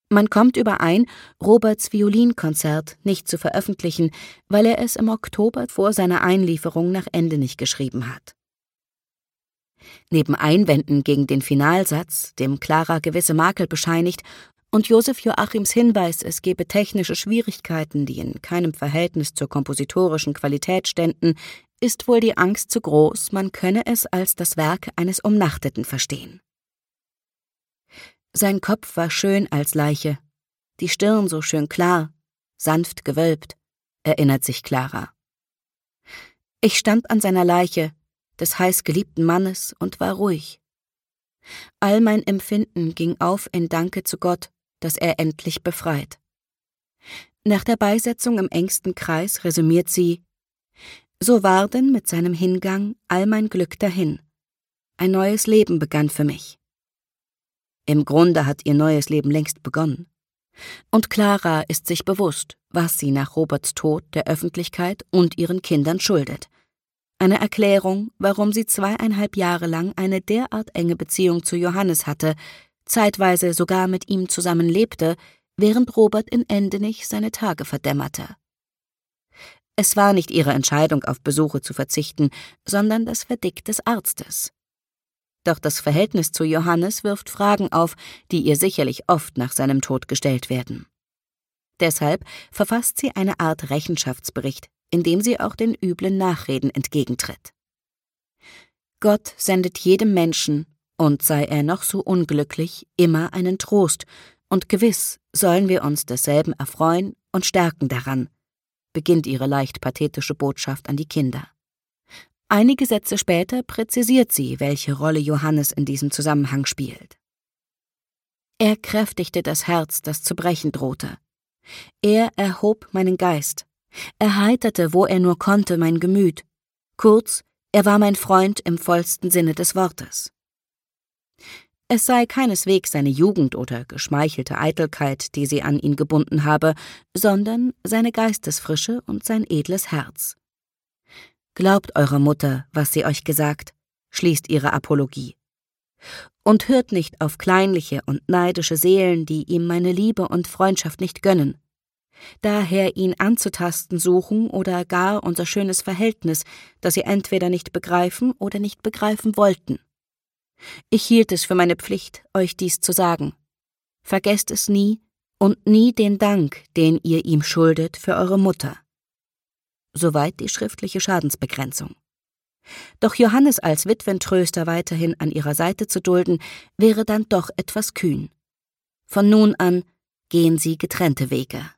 Man kommt überein, Roberts Violinkonzert nicht zu veröffentlichen, weil er es im Oktober vor seiner Einlieferung nach Ende nicht geschrieben hat. Neben Einwänden gegen den Finalsatz, dem Clara gewisse Makel bescheinigt, und Joseph Joachims Hinweis, es gebe technische Schwierigkeiten, die in keinem Verhältnis zur kompositorischen Qualität ständen, ist wohl die Angst zu groß, man könne es als das Werk eines Umnachteten verstehen. Sein Kopf war schön als Leiche, die Stirn so schön klar, sanft gewölbt, erinnert sich Clara. Ich stand an seiner Leiche, des heißgeliebten Mannes, und war ruhig. All mein Empfinden ging auf in Danke zu Gott, dass er endlich befreit. Nach der Beisetzung im engsten Kreis resümiert sie: So war denn mit seinem Hingang all mein Glück dahin. Ein neues Leben begann für mich. Im Grunde hat ihr neues Leben längst begonnen. Und Clara ist sich bewusst, was sie nach Roberts Tod der Öffentlichkeit und ihren Kindern schuldet. Eine Erklärung, warum sie 2,5 Jahre lang eine derart enge Beziehung zu Johannes hatte, zeitweise sogar mit ihm zusammen lebte, während Robert in Endenich seine Tage verdämmerte. Es war nicht ihre Entscheidung, auf Besuche zu verzichten, sondern das Verdikt des Arztes. Doch das Verhältnis zu Johannes wirft Fragen auf, die ihr sicherlich oft nach seinem Tod gestellt werden. Deshalb verfasst sie eine Art Rechenschaftsbericht, in dem sie auch den üblen Nachreden entgegentritt. Gott sendet jedem Menschen, und sei er noch so unglücklich, immer einen Trost, und gewiss sollen wir uns desselben erfreuen und stärken daran, beginnt ihre leicht pathetische Botschaft an die Kinder. Einige Sätze später präzisiert sie, welche Rolle Johannes in diesem Zusammenhang spielt. Er kräftigte das Herz, das zu brechen drohte. Er erhob meinen Geist, erheiterte, wo er nur konnte, mein Gemüt. Kurz, er war mein Freund im vollsten Sinne des Wortes. Es sei keineswegs seine Jugend oder geschmeichelte Eitelkeit, die sie an ihn gebunden habe, sondern seine Geistesfrische und sein edles Herz. Glaubt eurer Mutter, was sie euch gesagt, schließt ihre Apologie. Und hört nicht auf kleinliche und neidische Seelen, die ihm meine Liebe und Freundschaft nicht gönnen. Daher ihn anzutasten suchen oder gar unser schönes Verhältnis, das sie entweder nicht begreifen oder nicht begreifen wollten. Ich hielt es für meine Pflicht, euch dies zu sagen. Vergesst es nie und nie den Dank, den ihr ihm schuldet für eure Mutter. Soweit die schriftliche Schadensbegrenzung. Doch Johannes als Witwentröster weiterhin an ihrer Seite zu dulden, wäre dann doch etwas kühn. Von nun an gehen sie getrennte Wege.